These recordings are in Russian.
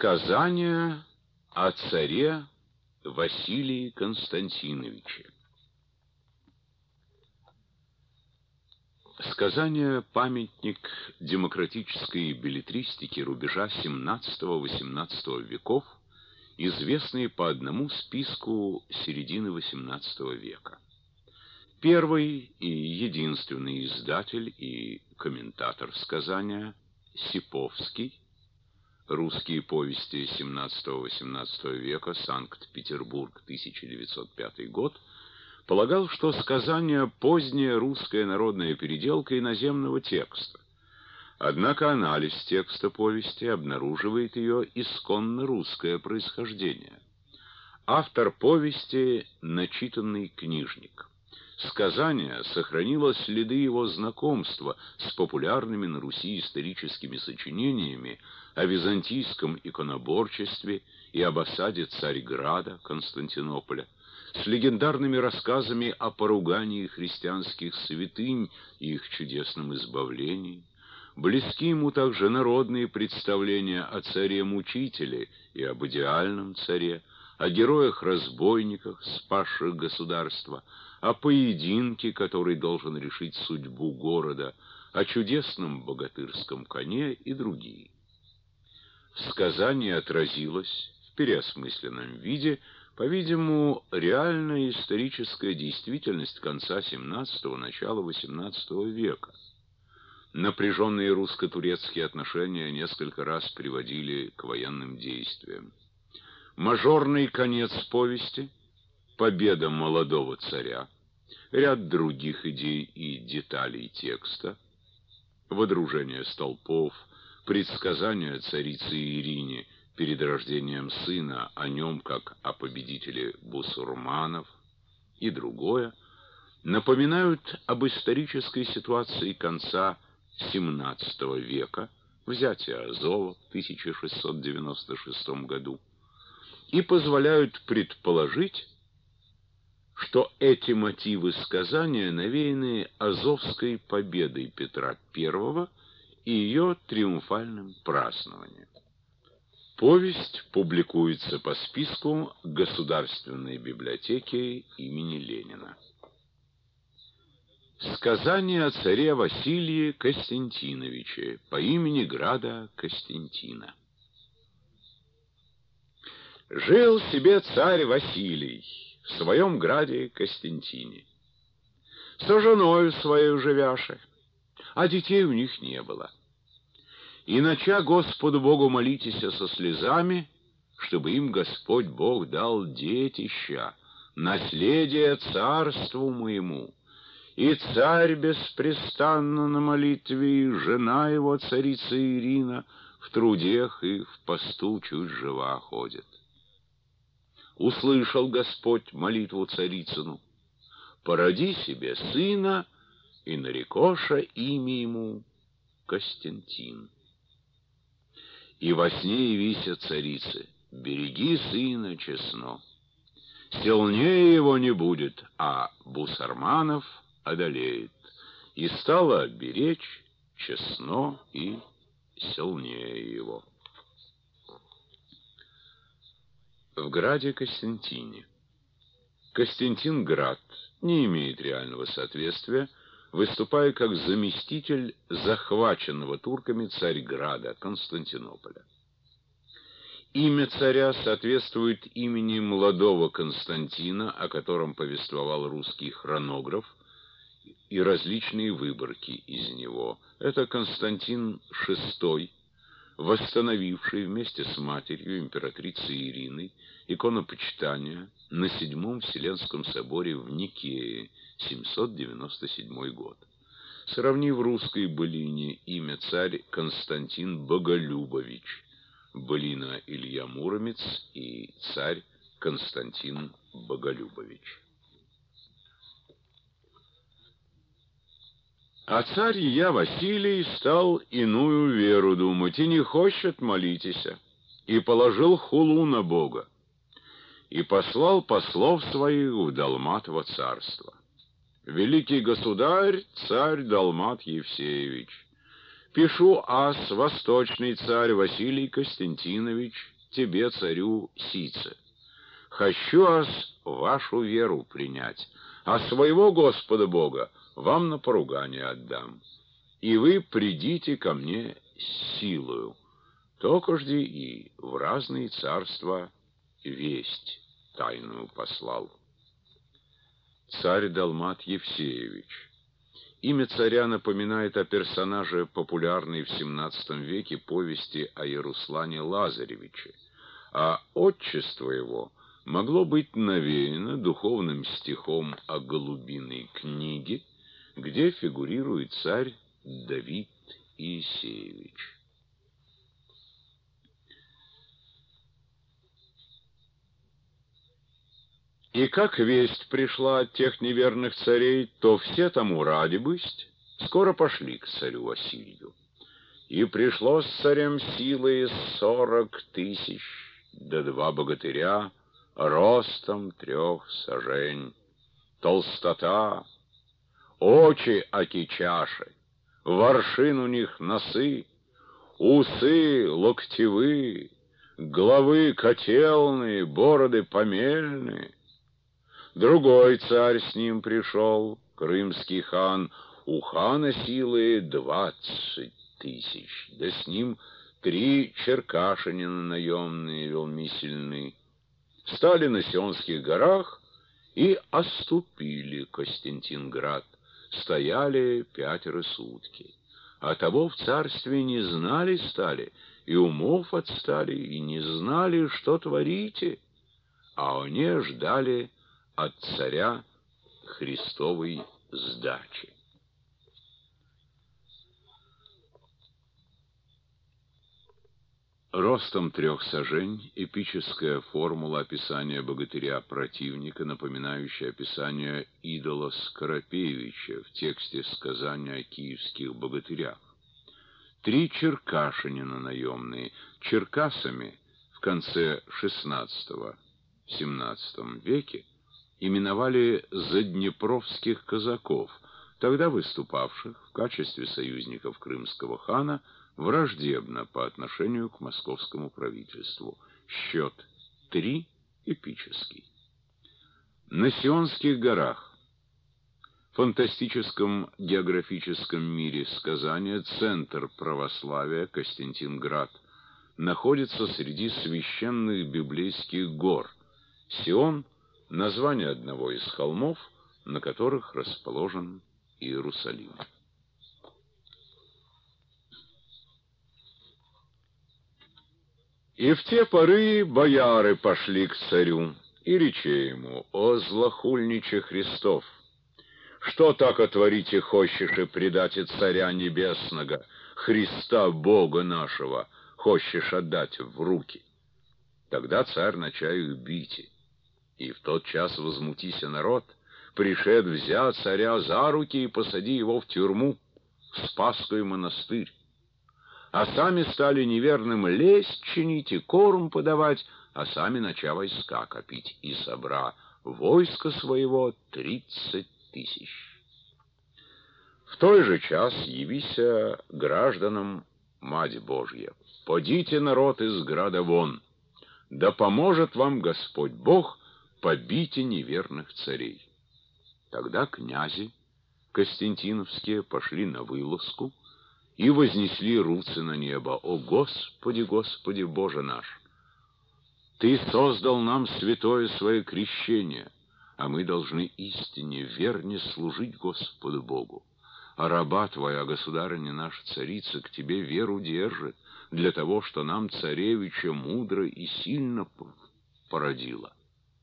Сказание о царе Василии Константиновиче. Сказание — памятник демократической беллетристики рубежа XVII-XVIII веков, известный по одному списку середины XVIII века. Первый и единственный издатель и комментатор сказания Сиповский, «Русские повести XVII-XVIII века», Санкт-Петербург, 1905 год, полагал, что сказание — поздняя русская народная переделка иноземного текста. Однако анализ текста повести обнаруживает ее исконно русское происхождение. Автор повести — начитанный книжник. Сказание сохранило следы его знакомства с популярными на Руси историческими сочинениями о византийском иконоборчестве и об осаде Царьграда, Константинополя, с легендарными рассказами о поругании христианских святынь и их чудесном избавлении. Близки ему также народные представления о царе-мучителе и об идеальном царе, о героях-разбойниках, спасших государство, о поединке, который должен решить судьбу города, о чудесном богатырском коне и другие. В сказании отразилась в переосмысленном виде, по-видимому, реальная историческая действительность конца XVII – начала XVIII века. Напряженные русско-турецкие отношения несколько раз приводили к военным действиям. Мажорный конец повести, победа молодого царя, ряд других идей и деталей текста, водружение столпов, предсказание царицы Ирине перед рождением сына о нем как о победителе бусурманов и другое, напоминают об исторической ситуации конца XVII века, взятие Азова в 1696 году, и позволяют предположить, что эти мотивы сказания навеяны Азовской победой Петра I и ее триумфальным празднованием. Повесть публикуется по списку Государственной библиотеки имени Ленина. Сказание о царе Василии Костянтиновиче по имени града Костянтина. Жил себе царь Василий в своем граде Костянтине, со женою своей живяше, а детей у них не было. И нача Господу Богу молитеся со слезами, чтобы им Господь Бог дал детища, наследие царству моему. И царь беспрестанно на молитве, и жена его, царица Ирина, в трудех и в посту чуть жива ходит. Услышал Господь молитву царицыну: породи себе сына, и нарекоша имя ему Костянтин. И во сне явися царице: береги сына честно, сильнее его не будет, а бусурманов одолеет. И стала беречь честно и сильнее его. В граде Костянтине. Костянтинград не имеет реального соответствия, выступая как заместитель захваченного турками Царьграда, Константинополя. Имя царя соответствует имени молодого Константина, о котором повествовал русский хронограф, и различные выборки из него. Это Константин VI, восстановивший вместе с матерью, императрицей Ириной, иконопочитание на Седьмом Вселенском соборе в Никее, 797 год. Сравнив в русской былине имя царь Константин Боголюбович, былина Илья Муромец и царь Константин Боголюбович. А царь я Василий стал иную веру думать, и не хочет молитеся, и положил хулу на Бога, и послал послов своих в Далматово царство. Великий государь, царь Далмат Евсеевич, Пишу ас, восточный царь Василий Костянтинович, тебе, царю Сице. Хочу ас вашу веру принять, а своего Господа Бога вам на поругание отдам. И вы придите ко мне с силою, токожди и в разные царства весть тайную послал. Царь Далмат Евсеевич. Имя царя напоминает о персонаже популярной в XVII веке повести о Яруслане Лазаревиче, а отчество его могло быть навеяно духовным стихом о голубиной книге, где фигурирует царь Давид Иисеевич. И как весть пришла от тех неверных царей, то все тому ради бысть скоро пошли к царю Василию. И пришло с царем силы 40 000, да 2 богатыря, ростом 3 сажень, толстота, очи аки чаши, воршин у них носы, усы локтевые, головы котелные, бороды помельные. Другой царь с ним пришел, крымский хан, у хана силы 20 000, да с ним 3 черкашинина наемные велми сильны. Стали на Сионских горах и оступили Костянтинград, стояли 5 сутки. А того в царстве не знали стали, и умов отстали, и не знали, что творите, а они ждали от царя Христовой сдачи. Ростом 3 сажень — эпическая формула описания богатыря-противника, напоминающая описание идола Скоропеевича в тексте сказания о киевских богатырях. 3 черкашинина наемные. Черкасами в конце XVI-XVII веке именовали заднепровских казаков, тогда выступавших в качестве союзников крымского хана враждебно по отношению к московскому правительству. Счет 3 эпический. На Сионских горах, в фантастическом географическом мире сказания, центр православия, Костянтинград, находится среди священных библейских гор. Сион — название одного из холмов, на которых расположен Иерусалим. И в те поры бояры пошли к царю, и рече ему: «О злохульниче Христов! Что так отворите хочешь и предате царя небесного, Христа Бога нашего, хочешь отдать в руки?» Тогда царь начал их бить. И в тот час возмутися народ, пришед, взя царя за руки и посади его в тюрьму, в Спасской монастырь. А сами стали неверным лесть чинить и корм подавать, а сами начав войска копить, и собра войско своего 30 000. В той же час явися гражданам Мать Божья: «Подите, народ, из града вон, да поможет вам Господь Бог побите неверных царей». Тогда князи Костянтиновские пошли на вылазку и вознесли руцы на небо: «О Господи, Господи Боже наш! Ты создал нам святое свое крещение, а мы должны истине верне служить Господу Богу. А раба Твоя, государыня наша царица, к Тебе веру держит, для того, что нам царевича мудро и сильно породила».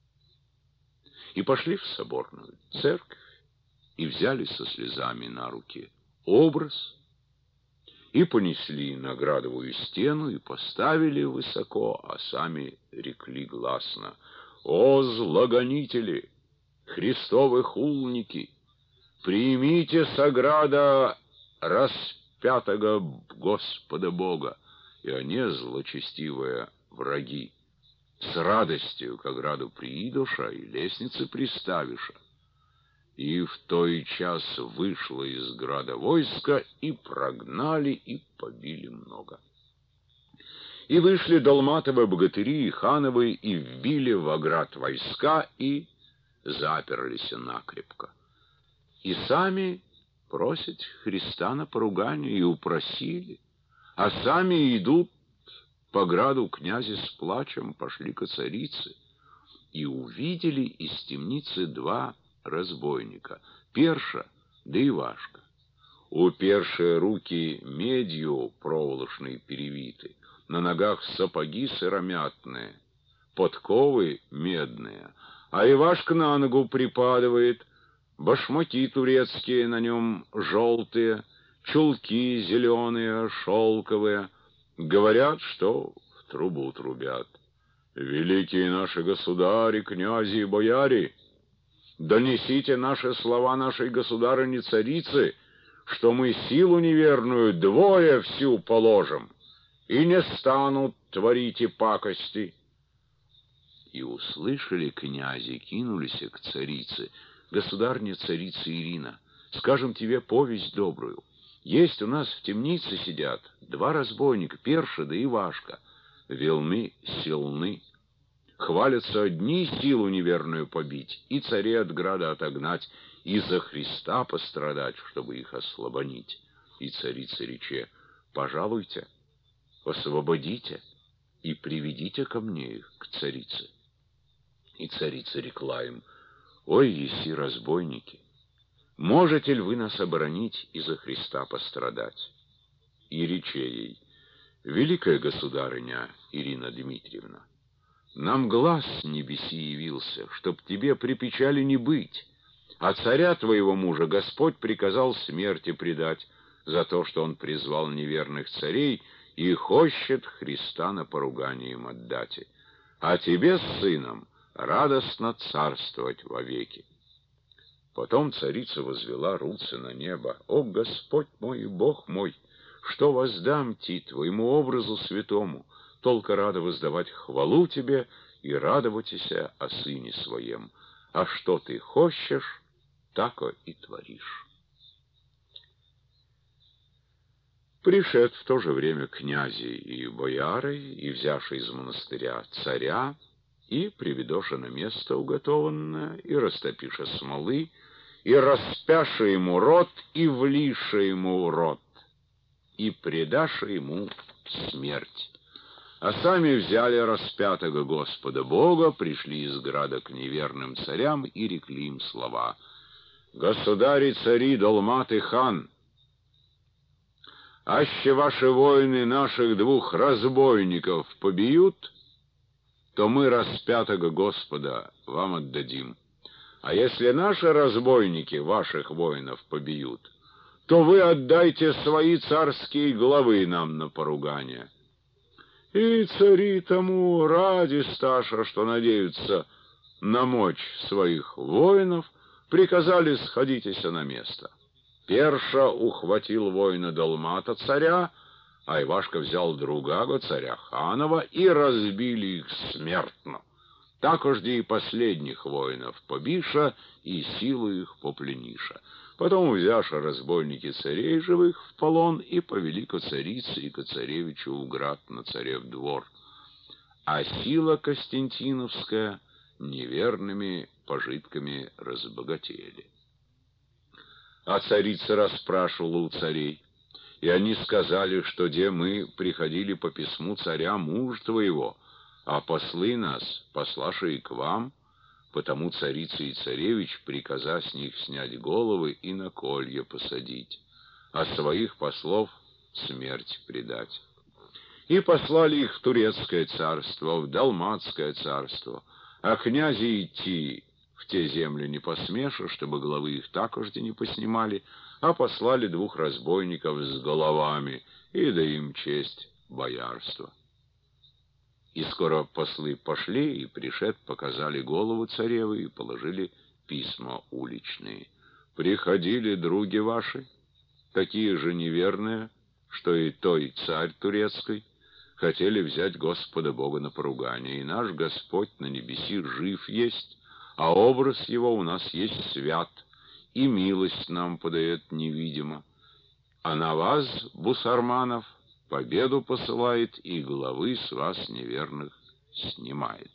И пошли в соборную церковь, и взяли со слезами на руки образ, и понесли на градовую стену, и поставили высоко, а сами рекли гласно: «О злогонители, Христовы хулники! Примите с ограда распятого Господа Бога!» И они, злочестивые враги, с радостью к ограду приидоша и лестницы приставиша. И в той час вышло из града войско, и прогнали, и побили много. И вышли Долматовы богатыри и хановы, и вбили в оград войска, и заперлись накрепко. И сами просят Христа на поругание, и упросили, а сами идут по граду князи с плачем, пошли ко царице, и увидели из темницы два разбойника, Перша да Ивашка. У Перши руки медью проволочной перевиты, на ногах сапоги сыромятные, подковы медные, а Ивашка на ногу припадывает, башмаки турецкие на нем желтые, чулки зеленые, шелковые. Говорят, что в трубу трубят. Великие наши государи, князи и бояре, донесите наши слова нашей государыне-царицы, что мы силу неверную двое всю положим, и не станут творить и пакости. И услышали князи, кинулись к царице. Государня царица Ирина, скажем тебе повесть добрую. Есть у нас в темнице сидят два разбойника, Перша да Ивашка, велны силны. Хвалятся одни силу неверную побить, и царей от града отогнать, и за Христа пострадать, чтобы их ослабонить. И царица рече: пожалуйте, освободите и приведите ко мне их, к царице. И царица рекла им: ой, еси разбойники, можете ли вы нас оборонить и за Христа пострадать? И рече ей: великая государыня Ирина Дмитриевна, нам глаз с небеси явился, чтоб тебе при печали не быть, а царя твоего мужа Господь приказал смерти предать за то, что он призвал неверных царей и хочет Христа на поругание им отдать. А тебе с сыном радостно царствовать вовеки. Потом царица возвела руцы на небо: о Господь мой и Бог мой, что воздам ти твоему образу святому, только рада воздавать хвалу тебе и радоватися о сыне своем. А что ты хочешь, тако и творишь. Пришед в то же время князи и бояры, и взявши из монастыря царя, и приведоша на место уготованное, и растопиша смолы, и распяша ему рот, и влиша ему в рот, и предаша ему смерть. А сами взяли распятого Господа Бога, пришли из града к неверным царям и рекли им слова: «Государи, цари, Долмат и хан, аще ваши воины наших двух разбойников побьют, то мы распятого Господа вам отдадим. А если наши разбойники ваших воинов побьют, то вы отдайте свои царские главы нам на поругание». И цари тому ради сташа, что надеются на мощь своих воинов, приказали сходитеся на место. Перша ухватил воина Долмата царя, а Ивашка взял другого царя Ханова, и разбили их смертно. Такожди и последних воинов побиша, и силу их поплениша. Потом взяша разбойники царей живых в полон и повели ко царице и ко царевичу в град на царев двор. А сила Костянтиновская неверными пожитками разбогатели. А царица расспрашивала у царей, и они сказали, что где мы приходили по письму царя мужа твоего, а послы нас, послаши и к вам, потому царица и царевич приказа с них снять головы и на колья посадить, а своих послов смерть предать. И послали их в Турецкое царство, в Далматское царство, а князи идти в те земли не посмеша, чтобы головы их такожди не поснимали, а послали двух разбойников с головами, и да им честь боярства. И скоро послы пошли, и пришед показали голову царевы и положили письма уличные. Приходили други ваши, такие же неверные, что и той царь турецкий, хотели взять Господа Бога на поругание, и наш Господь на небеси жив есть, а образ его у нас есть свят, и милость нам подает невидимо, а на вас, бусурманов, победу посылает и главы с вас неверных снимает.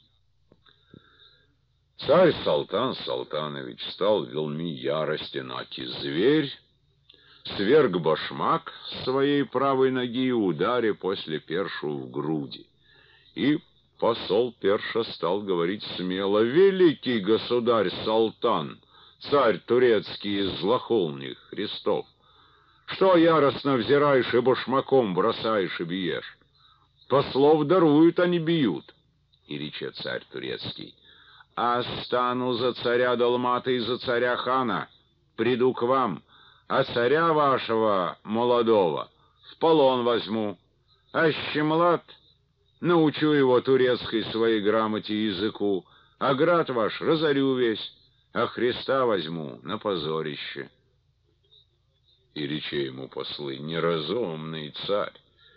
Царь Салтан Салтанович стал велми яростен, аки зверь, сверг башмак с своей правой ноги и ударе после першу в груди. И посол перша стал говорить смело: «Великий государь Салтан, царь турецкий и злохулник Христов, что яростно взираешь и башмаком бросаешь и бьешь? Послов даруют, а не бьют». И рече царь турецкий: «А стану за царя Далмата и за царя хана, приду к вам, а царя вашего молодого в полон возьму, а щемлад научу его турецкой своей грамоте и языку, а град ваш разорю весь, а Христа возьму на позорище». И рече ему послы: «Неразумный царь,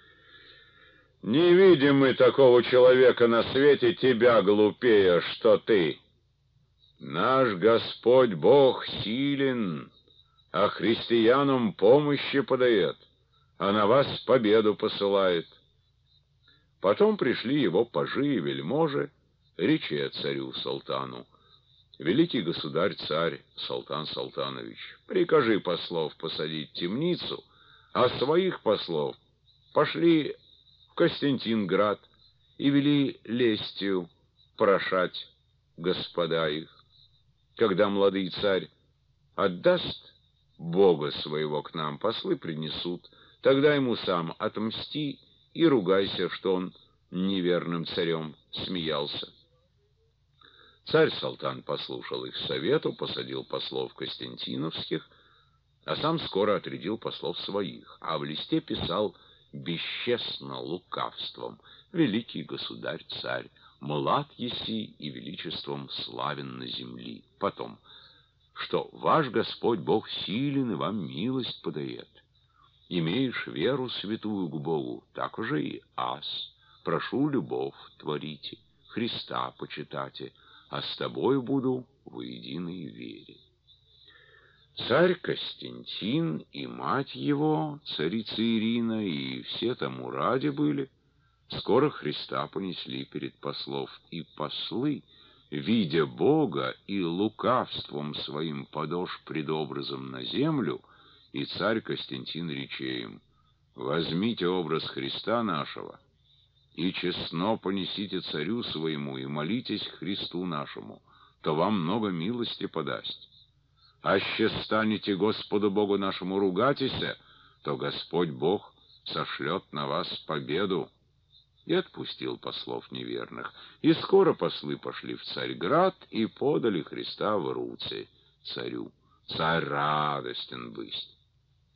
не видим мы такого человека на свете, тебя глупее, что ты. Наш Господь Бог силен, а христианам помощи подает, а на вас победу посылает». Потом пришли его пажи и вельможи, рече царю Салтану: «Великий государь-царь Салтан Салтанович, прикажи послов посадить в темницу, а своих послов пошли в Костянтинград и вели лестью прошать господа их. Когда младый царь отдаст Бога своего к нам, послы принесут, тогда ему сам отмсти и ругайся, что он неверным царем смеялся». Царь Салтан послушал их совету, посадил послов Костянтиновских, а сам скоро отрядил послов своих, а в листе писал бесчестно, лукавством: «Великий государь-царь, млад еси и величеством славен на земли». Потом, что ваш Господь Бог силен и вам милость подает. Имеешь веру святую к Богу, так уже и ас. Прошу, любовь творите, Христа почитайте, а с тобой буду в единой вере. Царь Костянтин и мать его, царица Ирина, и все тому ради были, скоро Христа понесли перед послов, и послы, видя Бога и лукавством своим подошь предобразом на землю, и царь Костянтин рече им: «Возьмите образ Христа нашего и честно понесите царю своему и молитесь Христу нашему, то вам много милости подаст. Аще станете Господу Богу нашему ругатися, то Господь Бог сошлет на вас победу». И отпустил послов неверных. И скоро послы пошли в Царьград и подали Христа в руцы царю. Царь радостен бысть.